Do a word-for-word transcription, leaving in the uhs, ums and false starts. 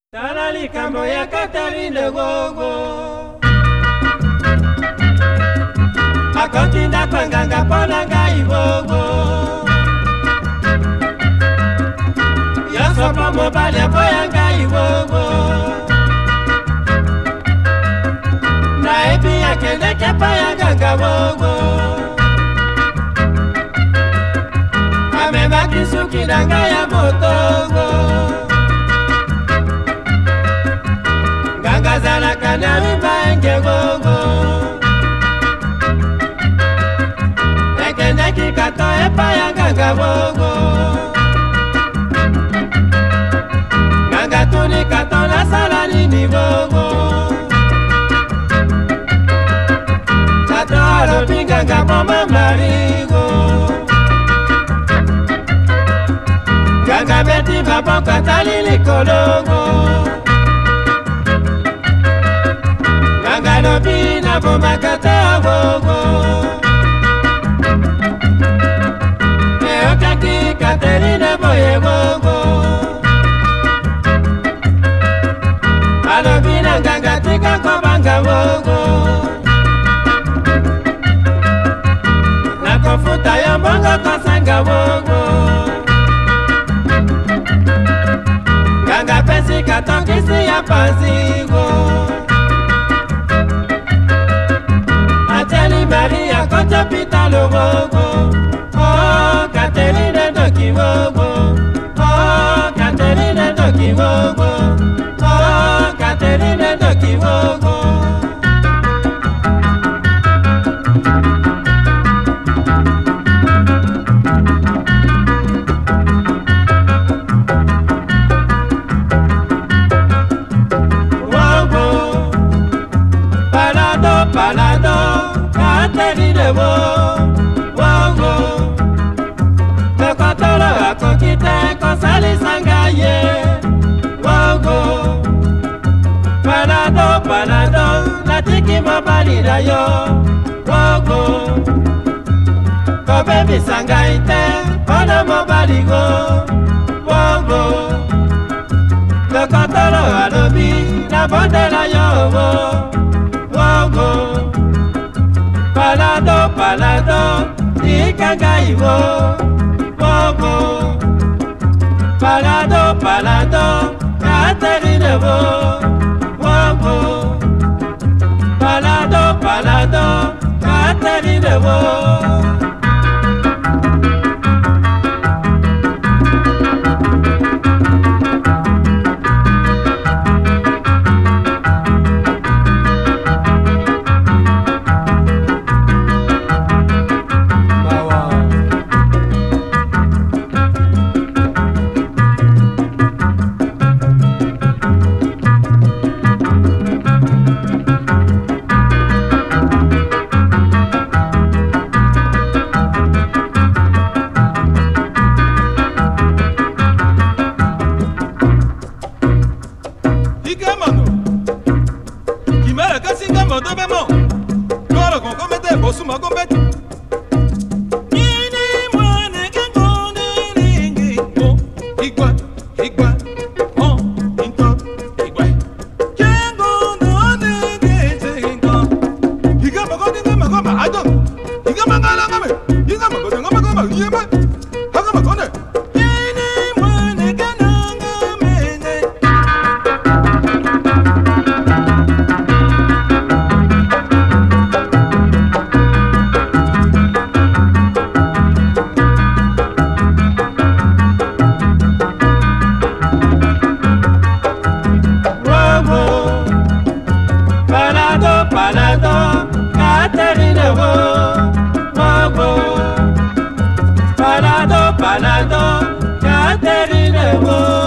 Tala likambo ya Catherine Gogo akotinda kwanganga pona ngai Gogo yosopo mobali apoya ngai Gogo naebi akendeke paya nganga Gogo amemaki suki na ngai ya motongo Ngazalaka na mibange Gogo Ekendeki kato epaya nganga Gogo Nganga tuni kato na sala nini Gogo Kato alobi nganga mama marigo Nganga beti maboko talili kolongo Ngalobi na bomakata Gogo Eokaki Catherine boye Gogo Alobi na nganga tika kobanga Gogo Nakofuta yo mbongo kosanga Gogo Nganga pesi katongisi ya panzigo Maria kocha pita lo Gogo Oh, Catherine doki Gogo Oh, Catherine doki Gogo Oh, Catherine doki Gogo Gogo Palado, palado Catherine Gogo Tekotolo akokite kosalisa ngaye Gogo Palado, palado Natiki mobali na yo Gogo Kobebisa ngai te Pona mobali go Gogo Tekotolo alobi Nabondela yo Gogo Palado, palado, ikanga iwo Gogo Palado, palado, Catherine Gogo Palado, palado, Catherine Gogo Palado, palado, Catherine Gogo